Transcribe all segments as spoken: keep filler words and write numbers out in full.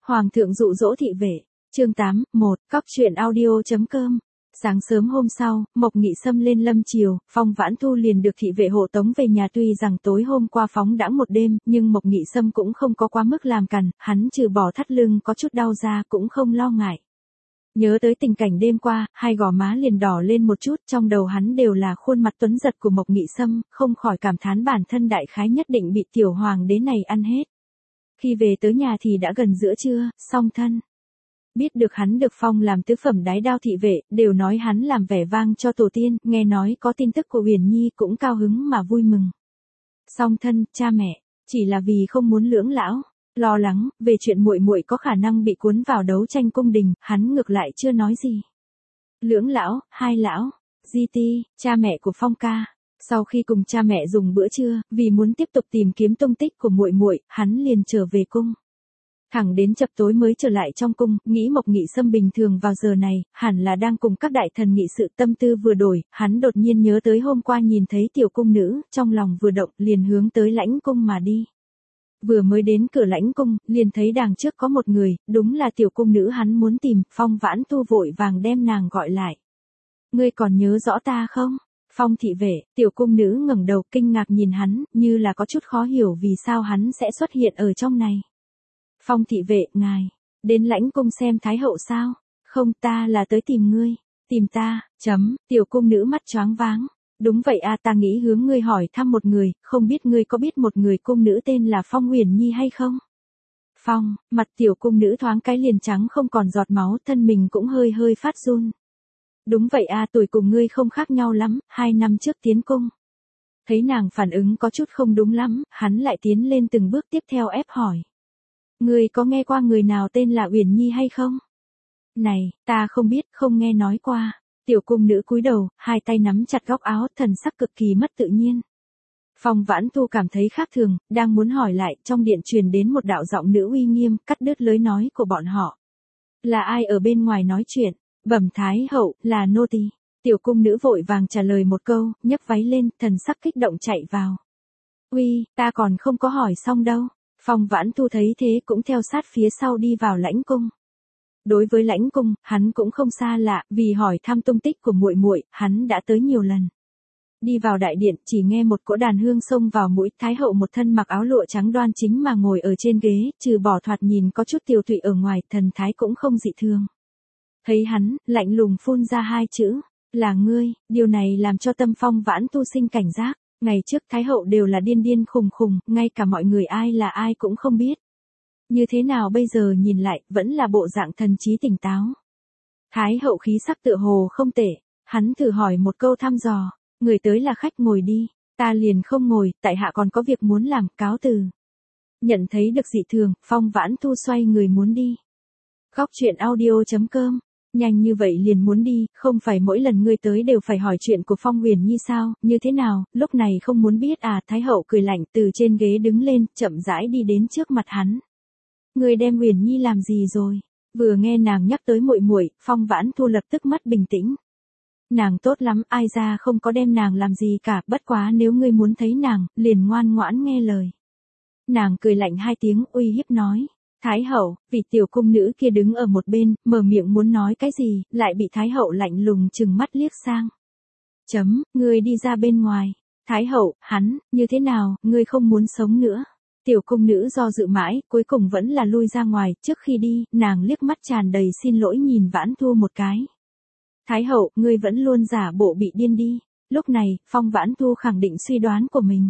Hoàng thượng dụ dỗ thị vệ, chương tám, một, cóc truyện audio chấm com. Sáng sớm hôm sau, Mộc Nghị Sâm lên lâm triều, Phong Vãn Thu liền được thị vệ hộ tống về nhà. Tuy rằng tối hôm qua phóng đãng một đêm, nhưng Mộc Nghị Sâm cũng không có quá mức làm cằn, hắn trừ bỏ thắt lưng có chút đau ra cũng không lo ngại. Nhớ tới tình cảnh đêm qua, hai gò má liền đỏ lên một chút, trong đầu hắn đều là khuôn mặt tuấn giật của Mộc Nghị Sâm, không khỏi cảm thán bản thân đại khái nhất định bị tiểu hoàng đế này ăn hết. Khi về tới nhà thì đã gần giữa trưa, song thân. Biết được hắn được phong làm tứ phẩm đái đao thị vệ, đều nói hắn làm vẻ vang cho tổ tiên, nghe nói có tin tức của Uyển Nhi cũng cao hứng mà vui mừng. Song thân, cha mẹ, chỉ là vì không muốn lưỡng lão lo lắng về chuyện muội muội có khả năng bị cuốn vào đấu tranh cung đình, hắn ngược lại chưa nói gì. Lưỡng lão, hai lão, Di Ti, cha mẹ của Phong ca. Sau khi cùng cha mẹ dùng bữa trưa, vì muốn tiếp tục tìm kiếm tung tích của muội muội, hắn liền trở về cung. Thẳng đến chập tối mới trở lại trong cung, nghĩ Mộc Nghị Sâm bình thường vào giờ này, hẳn là đang cùng các đại thần nghị sự. Tâm tư vừa đổi, hắn đột nhiên nhớ tới hôm qua nhìn thấy tiểu cung nữ, trong lòng vừa động, liền hướng tới lãnh cung mà đi. Vừa mới đến cửa lãnh cung, liền thấy đằng trước có một người, đúng là tiểu cung nữ hắn muốn tìm. Phong Vãn Thu vội vàng đem nàng gọi lại. Ngươi còn nhớ rõ ta không? Phong thị vệ, tiểu cung nữ ngẩng đầu kinh ngạc nhìn hắn, như là có chút khó hiểu vì sao hắn sẽ xuất hiện ở trong này. Phong thị vệ, ngài, đến lãnh cung xem thái hậu sao? Không, ta là tới tìm ngươi. Tìm ta, chấm, tiểu cung nữ mắt choáng váng. Đúng vậy à, ta nghĩ hướng ngươi hỏi thăm một người, không biết ngươi có biết một người cung nữ tên là Phong Uyển Nhi hay không? Phong, mặt tiểu cung nữ thoáng cái liền trắng không còn giọt máu, thân mình cũng hơi hơi phát run. Đúng vậy à, tuổi cùng ngươi không khác nhau lắm, hai năm trước tiến cung. Thấy nàng phản ứng có chút không đúng lắm, hắn lại tiến lên từng bước tiếp theo ép hỏi. Ngươi có nghe qua người nào tên là Uyển Nhi hay không? Này, ta không biết, không nghe nói qua. Tiểu cung nữ cúi đầu, hai tay nắm chặt góc áo, thần sắc cực kỳ mất tự nhiên. Phong Vãn Thu cảm thấy khác thường, đang muốn hỏi lại, trong điện truyền đến một đạo giọng nữ uy nghiêm, cắt đứt lời nói của bọn họ. Là ai ở bên ngoài nói chuyện? Bẩm thái hậu, là nô tỳ. Tiểu cung nữ vội vàng trả lời một câu, nhấc váy lên, thần sắc kích động chạy vào. Uy, ta còn không có hỏi xong đâu. Phong Vãn Thu thấy thế cũng theo sát phía sau đi vào lãnh cung. Đối với lãnh cung, hắn cũng không xa lạ, vì hỏi thăm tung tích của muội muội, hắn đã tới nhiều lần. Đi vào đại điện, chỉ nghe một cỗ đàn hương xông vào mũi, thái hậu một thân mặc áo lụa trắng đoan chính mà ngồi ở trên ghế, trừ bỏ thoạt nhìn có chút tiều tụy ở ngoài, thần thái cũng không dị thường. Thấy hắn, lạnh lùng phun ra hai chữ, là ngươi, điều này làm cho tâm Phong Vãn Thu sinh cảnh giác. Ngày trước thái hậu đều là điên điên khùng khùng, ngay cả mọi người ai là ai cũng không biết. Như thế nào bây giờ nhìn lại, vẫn là bộ dạng thần trí tỉnh táo. Thái hậu khí sắc tựa hồ không tệ, hắn thử hỏi một câu thăm dò, người tới là khách ngồi đi, ta liền không ngồi, tại hạ còn có việc muốn làm, cáo từ. Nhận thấy được dị thường, Phong Vãn Thu xoay người muốn đi. Góc truyện audio chấm com. Nhanh như vậy liền muốn đi, không phải mỗi lần ngươi tới đều phải hỏi chuyện của Phong Uyển Nhi sao, như thế nào, lúc này không muốn biết à, thái hậu cười lạnh từ trên ghế đứng lên, chậm rãi đi đến trước mặt hắn. Ngươi đem Uyển Nhi làm gì rồi? Vừa nghe nàng nhắc tới muội muội, Phong Vãn Thu lập tức mắt bình tĩnh. Nàng tốt lắm, ai ra không có đem nàng làm gì cả, bất quá nếu ngươi muốn thấy nàng, liền ngoan ngoãn nghe lời. Nàng cười lạnh hai tiếng, uy hiếp nói. Thái hậu, vì tiểu cung nữ kia đứng ở một bên, mở miệng muốn nói cái gì, lại bị thái hậu lạnh lùng chừng mắt liếc sang. Chấm, ngươi đi ra bên ngoài. Thái hậu, hắn, như thế nào, ngươi không muốn sống nữa. Tiểu cung nữ do dự mãi, cuối cùng vẫn là lui ra ngoài, trước khi đi, nàng liếc mắt tràn đầy xin lỗi nhìn Vãn Thu một cái. Thái hậu, ngươi vẫn luôn giả bộ bị điên đi. Lúc này, Phong Vãn Thu khẳng định suy đoán của mình.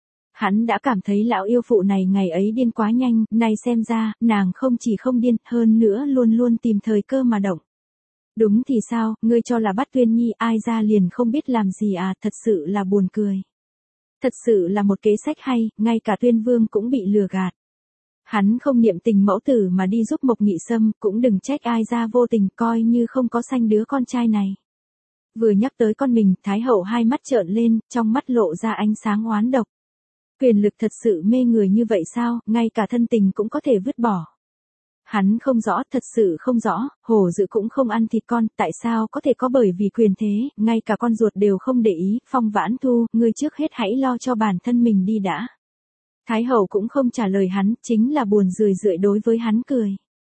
Hắn đã cảm thấy lão yêu phụ này ngày ấy điên quá nhanh, nay xem ra, nàng không chỉ không điên, hơn nữa luôn luôn tìm thời cơ mà động. Đúng thì sao, ngươi cho là bắt Tuyên Nhi ai ra liền không biết làm gì à, thật sự là buồn cười. Thật sự là một kế sách hay, ngay cả Tuyên Vương cũng bị lừa gạt. Hắn không niệm tình mẫu tử mà đi giúp Mộc Nghị Sâm, cũng đừng trách ai ra vô tình, coi như không có sanh đứa con trai này. Vừa nhắc tới con mình, Thái hậu hai mắt trợn lên, trong mắt lộ ra ánh sáng oán độc. Quyền lực thật sự mê người như vậy sao, ngay cả thân tình cũng có thể vứt bỏ. Hắn không rõ, thật sự không rõ, hổ dữ cũng không ăn thịt con, tại sao có thể có bởi vì quyền thế, ngay cả con ruột đều không để ý. Phong Vãn Thu, ngươi trước hết hãy lo cho bản thân mình đi đã. Thái hậu cũng không trả lời hắn, chính là buồn rười rượi đối với hắn cười.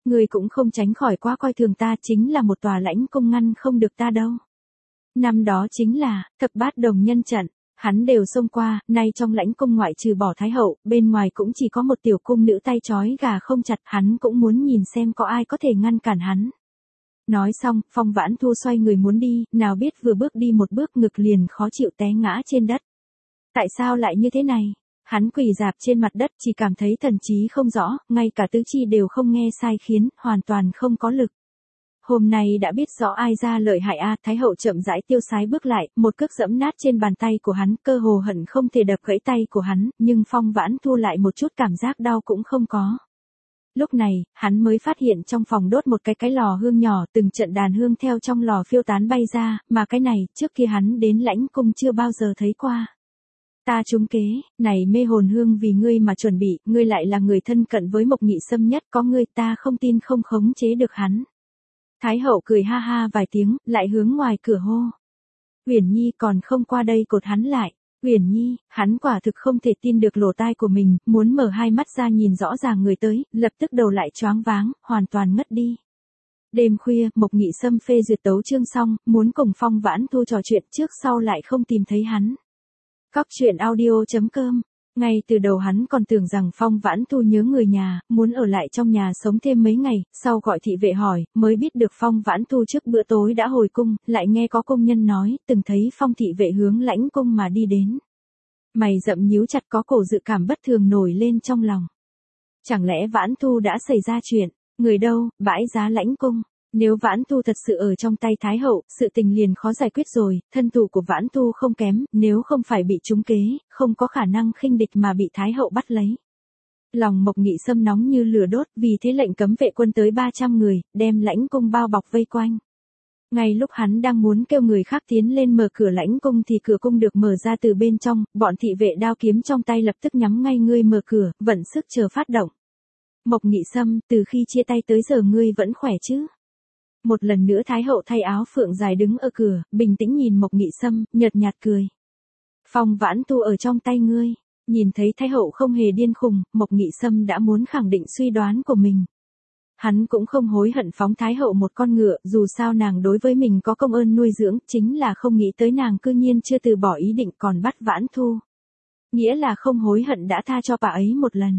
Ngươi cũng không tránh khỏi quá coi thường ta, chính là một tòa lãnh cung ngăn không được ta đâu. Năm đó chính là, thập bát đồng nhân trận, hắn đều xông qua, nay trong lãnh cung ngoại trừ bỏ thái hậu, bên ngoài cũng chỉ có một tiểu cung nữ tay trói gà không chặt, hắn cũng muốn nhìn xem có ai có thể ngăn cản hắn. Nói xong, Phong Vãn Thu xoay người muốn đi, nào biết vừa bước đi một bước ngực liền khó chịu té ngã trên đất. Tại sao lại như thế này? Hắn quỳ rạp trên mặt đất chỉ cảm thấy thần trí không rõ, ngay cả tứ chi đều không nghe sai khiến, hoàn toàn không có lực. Hôm nay đã biết rõ ai ra lợi hại a, Thái hậu chậm rãi tiêu sái bước lại, một cước giẫm nát trên bàn tay của hắn, cơ hồ hận không thể đập gãy tay của hắn, nhưng Phong Vãn Thu lại một chút cảm giác đau cũng không có. Lúc này, hắn mới phát hiện trong phòng đốt một cái cái lò hương nhỏ, từng trận đàn hương theo trong lò phiêu tán bay ra, mà cái này, trước kia hắn đến lãnh cung chưa bao giờ thấy qua. Ta trúng kế, này mê hồn hương vì ngươi mà chuẩn bị, ngươi lại là người thân cận với Mộc Nghị Sâm nhất, có ngươi ta không tin không khống chế được hắn. Thái hậu cười ha ha vài tiếng, lại hướng ngoài cửa hô. Uyển Nhi còn không qua đây cột hắn lại. Uyển Nhi, hắn quả thực không thể tin được lỗ tai của mình, muốn mở hai mắt ra nhìn rõ ràng người tới, lập tức đầu lại choáng váng, hoàn toàn ngất đi. Đêm khuya, Mộc Nghị Sâm phê duyệt tấu chương xong, muốn cùng Phong Vãn Thu trò chuyện trước sau lại không tìm thấy hắn. Cóc truyện audio chấm com. Ngay từ đầu hắn còn tưởng rằng Phong Vãn Thu nhớ người nhà, muốn ở lại trong nhà sống thêm mấy ngày, sau gọi thị vệ hỏi, mới biết được Phong Vãn Thu trước bữa tối đã hồi cung, lại nghe có công nhân nói, từng thấy Phong thị vệ hướng lãnh cung mà đi đến. Mày rậm nhíu chặt, có cổ dự cảm bất thường nổi lên trong lòng. Chẳng lẽ Vãn Thu đã xảy ra chuyện, người đâu, bãi giá lãnh cung. Nếu Vãn Thu thật sự ở trong tay Thái hậu, sự tình liền khó giải quyết rồi, thân thủ của Vãn Thu không kém, nếu không phải bị trúng kế, không có khả năng khinh địch mà bị Thái hậu bắt lấy. Lòng Mộc Nghị Sâm nóng như lửa đốt, vì thế lệnh cấm vệ quân tới ba trăm người, đem lãnh cung bao bọc vây quanh. Ngay lúc hắn đang muốn kêu người khác tiến lên mở cửa lãnh cung thì cửa cung được mở ra từ bên trong, bọn thị vệ đao kiếm trong tay lập tức nhắm ngay ngươi mở cửa, vận sức chờ phát động. Mộc Nghị Sâm, từ khi chia tay tới giờ ngươi vẫn khỏe chứ? Một lần nữa Thái hậu thay áo phượng dài đứng ở cửa, bình tĩnh nhìn Mộc Nghị Sâm, nhợt nhạt cười. Phong Vãn Thu ở trong tay ngươi. Nhìn thấy Thái hậu không hề điên khùng, Mộc Nghị Sâm đã muốn khẳng định suy đoán của mình. Hắn cũng không hối hận phóng Thái hậu một con ngựa, dù sao nàng đối với mình có công ơn nuôi dưỡng, chính là không nghĩ tới nàng cư nhiên chưa từ bỏ ý định còn bắt Vãn Thu. Nghĩa là không hối hận đã tha cho bà ấy một lần.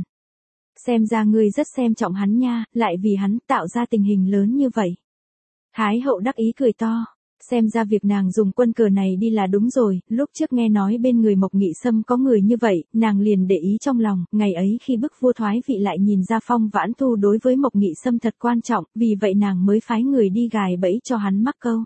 Xem ra ngươi rất xem trọng hắn nha, lại vì hắn tạo ra tình hình lớn như vậy. Thái hậu đắc ý cười to, xem ra việc nàng dùng quân cờ này đi là đúng rồi, lúc trước nghe nói bên người Mộc Nghị Sâm có người như vậy, nàng liền để ý trong lòng, ngày ấy khi bức vua thoái vị lại nhìn ra Phong Vãn Thu đối với Mộc Nghị Sâm thật quan trọng, vì vậy nàng mới phái người đi gài bẫy cho hắn mắc câu.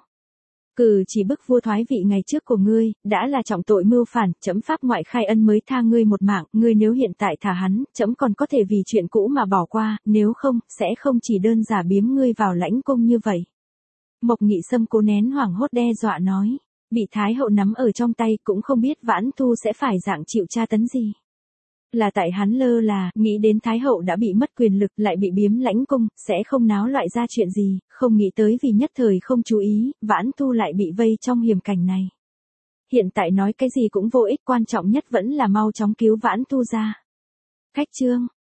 Cừ chỉ bức vua thoái vị ngày trước của ngươi, đã là trọng tội mưu phản, trẫm pháp ngoại khai ân mới tha ngươi một mạng, ngươi nếu hiện tại thả hắn, trẫm còn có thể vì chuyện cũ mà bỏ qua, nếu không, sẽ không chỉ đơn giản biếm ngươi vào lãnh cung như vậy. Mộc Nghị Sâm cố nén hoảng hốt đe dọa nói, bị Thái hậu nắm ở trong tay cũng không biết Vãn Thu sẽ phải dạng chịu tra tấn gì. Là tại hắn lơ là, nghĩ đến Thái hậu đã bị mất quyền lực lại bị biếm lãnh cung, sẽ không náo loại ra chuyện gì, không nghĩ tới vì nhất thời không chú ý, Vãn Thu lại bị vây trong hiểm cảnh này. Hiện tại nói cái gì cũng vô ích, quan trọng nhất vẫn là mau chóng cứu Vãn Thu ra. Khách trương,